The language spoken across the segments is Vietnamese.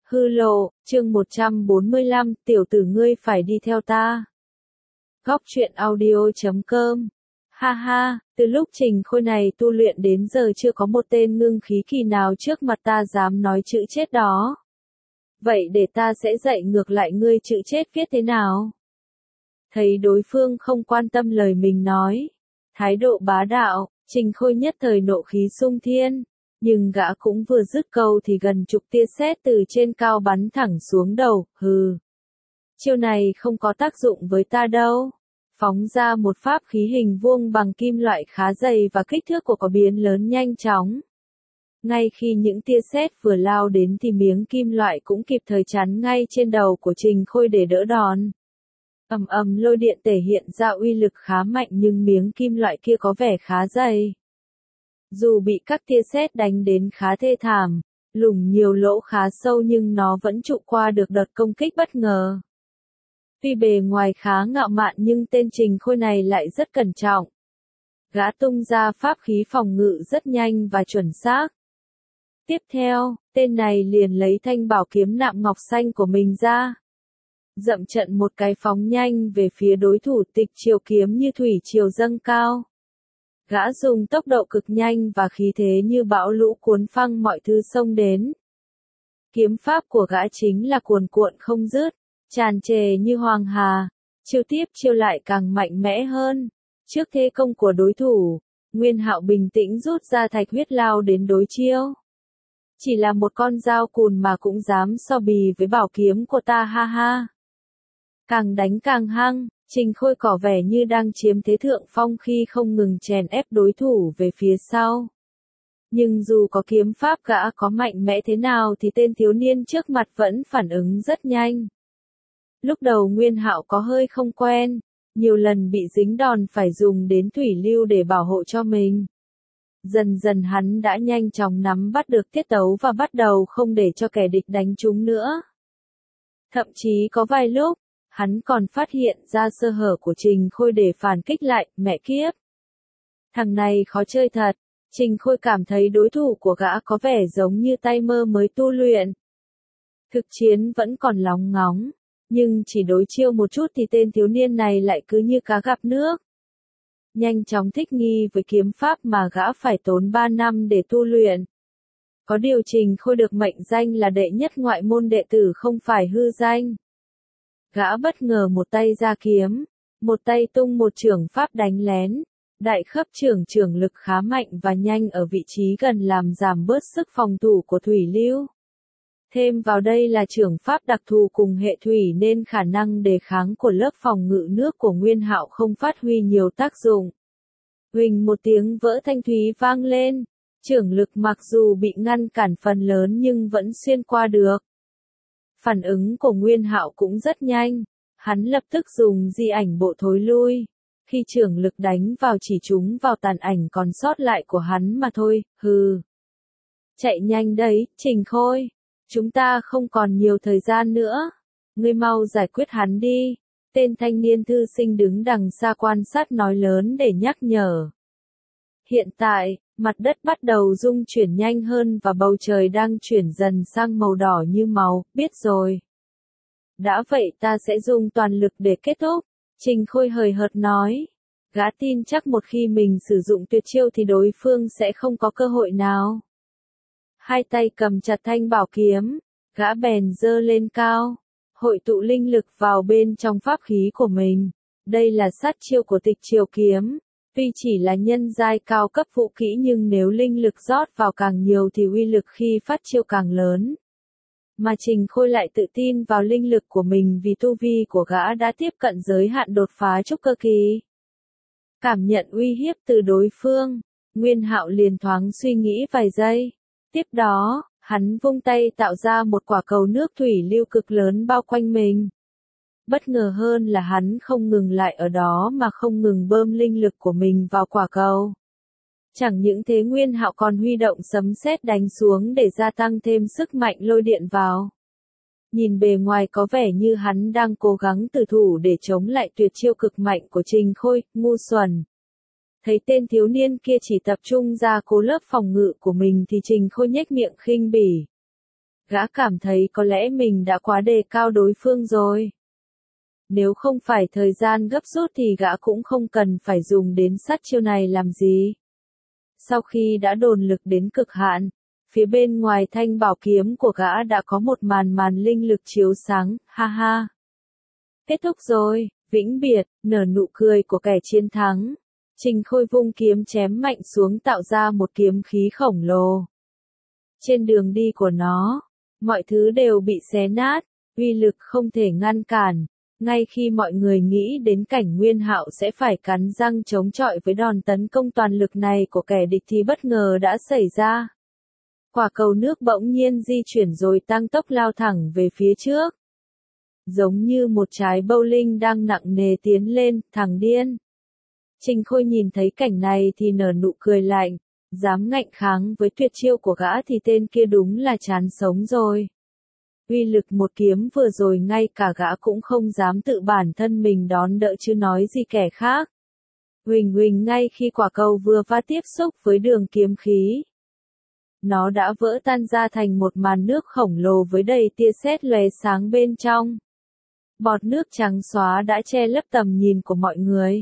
Hư lộ, chương 145, tiểu tử ngươi phải đi theo ta. Góc truyện audio.com. Ha ha, từ lúc Trình Khôi này tu luyện đến giờ chưa có một tên ngưng khí kỳ nào trước mặt ta dám nói chữ chết đó. Vậy để ta sẽ dạy ngược lại ngươi chữ chết viết thế nào? Thấy đối phương không quan tâm lời mình nói, thái độ bá đạo, Trình Khôi nhất thời nộ khí sung thiên. Nhưng gã cũng vừa dứt câu thì gần chục tia sét từ trên cao bắn thẳng xuống đầu, hừ. Chiêu này không có tác dụng với ta đâu. Phóng ra một pháp khí hình vuông bằng kim loại khá dày và kích thước của có biến lớn nhanh chóng. Ngay khi những tia sét vừa lao đến thì miếng kim loại cũng kịp thời chắn ngay trên đầu của Trình Khôi để đỡ đòn. Ầm ầm lôi điện thể hiện ra uy lực khá mạnh nhưng miếng kim loại kia có vẻ khá dày. Dù bị các tia sét đánh đến khá thê thảm, lủng nhiều lỗ khá sâu nhưng nó vẫn trụ qua được đợt công kích bất ngờ. Tuy bề ngoài khá ngạo mạn nhưng tên Trình Khôi này lại rất cẩn trọng. Gã tung ra pháp khí phòng ngự rất nhanh và chuẩn xác. Tiếp theo, tên này liền lấy thanh bảo kiếm nạm ngọc xanh của mình ra. Dậm trận một cái phóng nhanh về phía đối thủ, tịch chiều kiếm như thủy triều dâng cao. Gã dùng tốc độ cực nhanh và khí thế như bão lũ cuốn phăng mọi thứ xông đến. Kiếm pháp của gã chính là cuồn cuộn không dứt, tràn trề như hoàng hà, chiêu tiếp chiêu lại càng mạnh mẽ hơn. Trước thế công của đối thủ, Nguyên Hạo bình tĩnh rút ra thạch huyết lao đến đối chiêu. Chỉ là một con dao cùn mà cũng dám so bì với bảo kiếm của ta, ha ha. Càng đánh càng hăng, Trình Khôi tỏ vẻ như đang chiếm thế thượng phong khi không ngừng chèn ép đối thủ về phía sau. Nhưng dù có kiếm pháp gã có mạnh mẽ thế nào thì tên thiếu niên trước mặt vẫn phản ứng rất nhanh. Lúc đầu Nguyên Hạo có hơi không quen, nhiều lần bị dính đòn phải dùng đến thủy lưu để bảo hộ cho mình. Dần dần hắn đã nhanh chóng nắm bắt được tiết tấu và bắt đầu không để cho kẻ địch đánh trúng nữa. Thậm chí có vài lúc, hắn còn phát hiện ra sơ hở của Trình Khôi để phản kích lại, mẹ kiếp. Thằng này khó chơi thật, Trình Khôi cảm thấy đối thủ của gã có vẻ giống như tay mơ mới tu luyện. Thực chiến vẫn còn lóng ngóng, nhưng chỉ đối chiêu một chút thì tên thiếu niên này lại cứ như cá gặp nước. Nhanh chóng thích nghi với kiếm pháp mà gã phải tốn 3 năm để tu luyện. Có điều Trình Khôi được mệnh danh là đệ nhất ngoại môn đệ tử không phải hư danh. Gã bất ngờ một tay ra kiếm, một tay tung một chưởng pháp đánh lén. Đại khớp chưởng lực khá mạnh và nhanh ở vị trí gần làm giảm bớt sức phòng thủ của thủy lưu. Thêm vào đây là chưởng pháp đặc thù cùng hệ thủy nên khả năng đề kháng của lớp phòng ngự nước của Nguyên Hạo không phát huy nhiều tác dụng. Huỳnh một tiếng vỡ thanh thúy vang lên, chưởng lực mặc dù bị ngăn cản phần lớn nhưng vẫn xuyên qua được. Phản ứng của Nguyên Hạo cũng rất nhanh, hắn lập tức dùng di ảnh bộ thối lui. Khi chưởng lực đánh vào chỉ trúng vào tàn ảnh còn sót lại của hắn mà thôi, hừ. Chạy nhanh đấy, Trình Khôi. Chúng ta không còn nhiều thời gian nữa. Ngươi mau giải quyết hắn đi. Tên thanh niên thư sinh đứng đằng xa quan sát nói lớn để nhắc nhở. Hiện tại, mặt đất bắt đầu rung chuyển nhanh hơn và bầu trời đang chuyển dần sang màu đỏ như máu, biết rồi. Đã vậy ta sẽ dùng toàn lực để kết thúc. Trình Khôi hời hợt nói. Gã tin chắc một khi mình sử dụng tuyệt chiêu thì đối phương sẽ không có cơ hội nào. Hai tay cầm chặt thanh bảo kiếm, gã bèn giơ lên cao, hội tụ linh lực vào bên trong pháp khí của mình. Đây là sát chiêu của tịch chiều kiếm. Tuy chỉ là nhân giai cao cấp vũ kỹ nhưng nếu linh lực rót vào càng nhiều thì uy lực khi phát chiêu càng lớn. Mà Trình Khôi lại tự tin vào linh lực của mình vì tu vi của gã đã tiếp cận giới hạn đột phá trúc cơ kỳ. Cảm nhận uy hiếp từ đối phương, Nguyên Hạo liền thoáng suy nghĩ vài giây. Tiếp đó, hắn vung tay tạo ra một quả cầu nước thủy lưu cực lớn bao quanh mình. Bất ngờ hơn là hắn không ngừng lại ở đó mà không ngừng bơm linh lực của mình vào quả cầu. Chẳng những thế Nguyên Hạo còn huy động sấm sét đánh xuống để gia tăng thêm sức mạnh lôi điện vào. Nhìn bề ngoài có vẻ như hắn đang cố gắng tử thủ để chống lại tuyệt chiêu cực mạnh của Trình Khôi, ngu xuẩn. Thấy tên thiếu niên kia chỉ tập trung ra cố lớp phòng ngự của mình thì Trình Khôi nhếch miệng khinh bỉ. Gã cảm thấy có lẽ mình đã quá đề cao đối phương rồi. Nếu không phải thời gian gấp rút thì gã cũng không cần phải dùng đến sát chiêu này làm gì. Sau khi đã dồn lực đến cực hạn, phía bên ngoài thanh bảo kiếm của gã đã có một màn linh lực chiếu sáng, ha ha. Kết thúc rồi, vĩnh biệt, nở nụ cười của kẻ chiến thắng. Trình Khôi vung kiếm chém mạnh xuống tạo ra một kiếm khí khổng lồ. Trên đường đi của nó, mọi thứ đều bị xé nát, uy lực không thể ngăn cản. Ngay khi mọi người nghĩ đến cảnh Nguyên Hạo sẽ phải cắn răng chống chọi với đòn tấn công toàn lực này của kẻ địch thì bất ngờ đã xảy ra. Quả cầu nước bỗng nhiên di chuyển rồi tăng tốc lao thẳng về phía trước. Giống như một trái bowling đang nặng nề tiến lên, thằng điên. Trình Khôi nhìn thấy cảnh này thì nở nụ cười lạnh, dám ngạnh kháng với tuyệt chiêu của gã thì tên kia đúng là chán sống rồi. Uy lực một kiếm vừa rồi ngay cả gã cũng không dám tự bản thân mình đón đỡ chứ nói gì kẻ khác. Huỳnh huỳnh ngay khi quả cầu vừa va tiếp xúc với đường kiếm khí. Nó đã vỡ tan ra thành một màn nước khổng lồ với đầy tia sét lóe sáng bên trong. Bọt nước trắng xóa đã che lấp tầm nhìn của mọi người.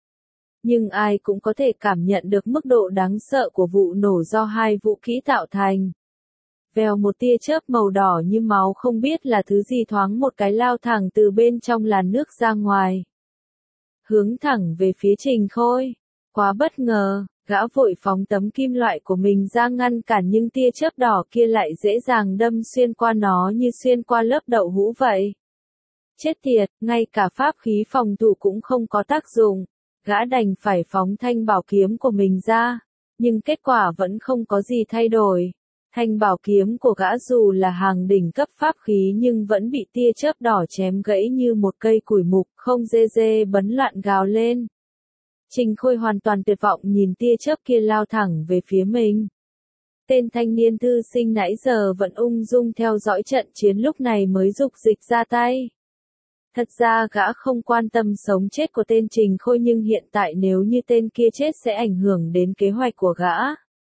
Nhưng ai cũng có thể cảm nhận được mức độ đáng sợ của vụ nổ do hai vũ khí tạo thành. Vèo một tia chớp màu đỏ như máu không biết là thứ gì thoáng một cái lao thẳng từ bên trong làn nước ra ngoài. Hướng thẳng về phía Trình Khôi. Quá bất ngờ, gã vội phóng tấm kim loại của mình ra ngăn cản nhưng tia chớp đỏ kia lại dễ dàng đâm xuyên qua nó như xuyên qua lớp đậu hũ vậy. Chết tiệt, ngay cả pháp khí phòng thủ cũng không có tác dụng. Gã đành phải phóng thanh bảo kiếm của mình ra. Nhưng kết quả vẫn không có gì thay đổi. Thanh bảo kiếm của gã dù là hàng đỉnh cấp pháp khí nhưng vẫn bị tia chớp đỏ chém gãy như một cây củi mục, không dê dê bấn loạn gào lên. Trình Khôi hoàn toàn tuyệt vọng nhìn tia chớp kia lao thẳng về phía mình. Tên thanh niên thư sinh nãy giờ vẫn ung dung theo dõi trận chiến lúc này mới dục dịch ra tay. Thật ra gã không quan tâm sống chết của tên Trình Khôi nhưng hiện tại nếu như tên kia chết sẽ ảnh hưởng đến kế hoạch của gã.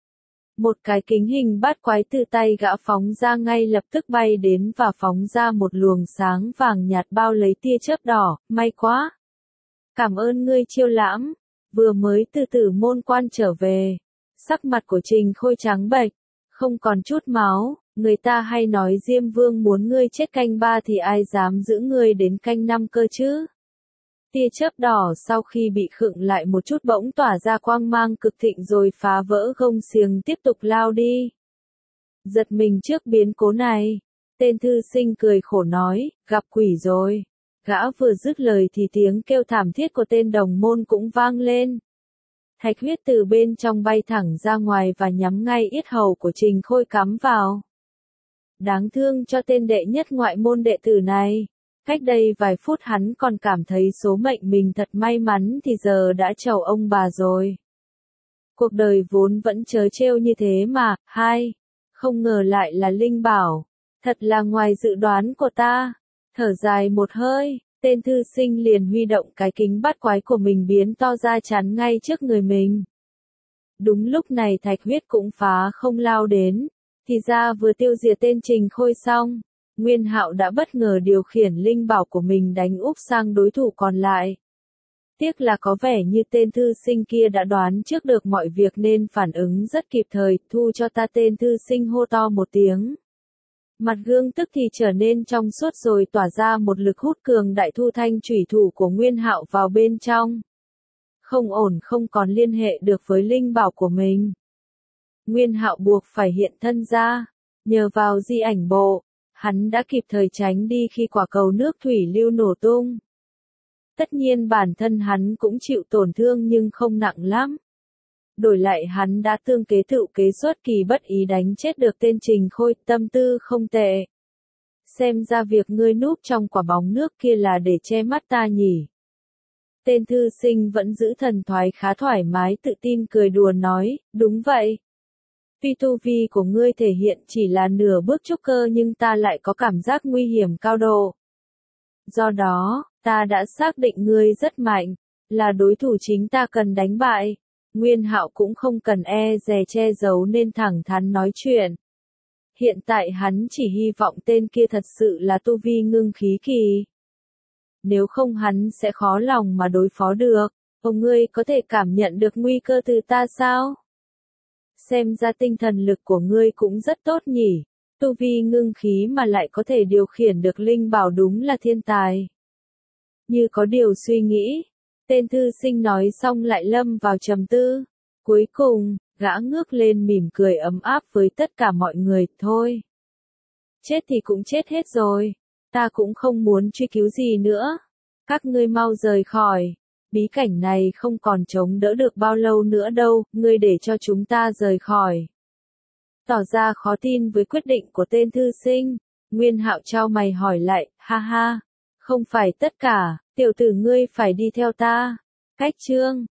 Một cái kính hình bát quái từ tay gã phóng ra ngay lập tức bay đến và phóng ra một luồng sáng vàng nhạt bao lấy tia chớp đỏ, may quá. Cảm ơn ngươi Chiêu Lãm, vừa mới từ Tử Môn Quan trở về. Sắc mặt của Trình Khôi trắng bệch, không còn chút máu, người ta hay nói Diêm Vương muốn ngươi chết canh 3 thì ai dám giữ ngươi đến canh 5 cơ chứ. Tia chớp đỏ sau khi bị khựng lại một chút bỗng tỏa ra quang mang cực thịnh rồi phá vỡ gông xiềng tiếp tục lao đi. Giật mình trước biến cố này, tên thư sinh cười khổ nói, gặp quỷ rồi. Gã vừa dứt lời thì tiếng kêu thảm thiết của tên đồng môn cũng vang lên. Thạch huyết từ bên trong bay thẳng ra ngoài và nhắm ngay yết hầu của Trình Khôi cắm vào. Đáng thương cho tên đệ nhất ngoại môn đệ tử này. Cách đây vài phút hắn còn cảm thấy số mệnh mình thật may mắn thì giờ đã chầu ông bà rồi. Cuộc đời vốn vẫn trớ trêu như thế mà, không ngờ lại là linh bảo. Thật là ngoài dự đoán của ta. Thở dài một hơi, tên thư sinh liền huy động cái kính bát quái của mình biến to ra chắn ngay trước người mình. Đúng lúc này Thạch huyết cũng phá không lao đến, thì ra vừa tiêu diệt tên Trình Khôi xong. Nguyên Hạo đã bất ngờ điều khiển linh bảo của mình đánh úp sang đối thủ còn lại. Tiếc là có vẻ như tên thư sinh kia đã đoán trước được mọi việc nên phản ứng rất kịp thời, thu cho ta tên thư sinh hô to một tiếng. Mặt gương tức thì trở nên trong suốt rồi tỏa ra một lực hút cường đại thu thanh chủy thủ của Nguyên Hạo vào bên trong. Không ổn không còn liên hệ được với linh bảo của mình. Nguyên Hạo buộc phải hiện thân ra, nhờ vào di ảnh bộ. Hắn đã kịp thời tránh đi khi quả cầu nước thủy lưu nổ tung. Tất nhiên bản thân hắn cũng chịu tổn thương nhưng không nặng lắm. Đổi lại hắn đã tương kế tự kế xuất kỳ bất ý đánh chết được tên Trình Khôi, tâm tư không tệ. Xem ra việc ngươi núp trong quả bóng nước kia là để che mắt ta nhỉ. Tên thư sinh vẫn giữ thần thoái khá thoải mái tự tin cười đùa nói, đúng vậy. Tuy tu vi của ngươi thể hiện chỉ là nửa bước trúc cơ nhưng ta lại có cảm giác nguy hiểm cao độ. Do đó, ta đã xác định ngươi rất mạnh, là đối thủ chính ta cần đánh bại. Nguyên Hạo cũng không cần e dè che giấu nên thẳng thắn nói chuyện. Hiện tại hắn chỉ hy vọng tên kia thật sự là tu vi ngưng khí kỳ. Nếu không hắn sẽ khó lòng mà đối phó được. Ông ngươi có thể cảm nhận được nguy cơ từ ta sao? Xem ra tinh thần lực của ngươi cũng rất tốt nhỉ. Tu vi ngưng khí mà lại có thể điều khiển được linh bảo đúng là thiên tài. Như có điều suy nghĩ, tên thư sinh nói xong lại lâm vào trầm tư. Cuối cùng, gã ngước lên mỉm cười ấm áp với tất cả mọi người, thôi. Chết thì cũng chết hết rồi, ta cũng không muốn truy cứu gì nữa. Các ngươi mau rời khỏi, bí cảnh này không còn chống đỡ được bao lâu nữa đâu, ngươi để cho chúng ta rời khỏi. Tỏ ra khó tin với quyết định của tên thư sinh, Nguyên Hạo chau mày hỏi lại, ha ha, không phải tất cả, tiểu tử ngươi phải đi theo ta. Cách chương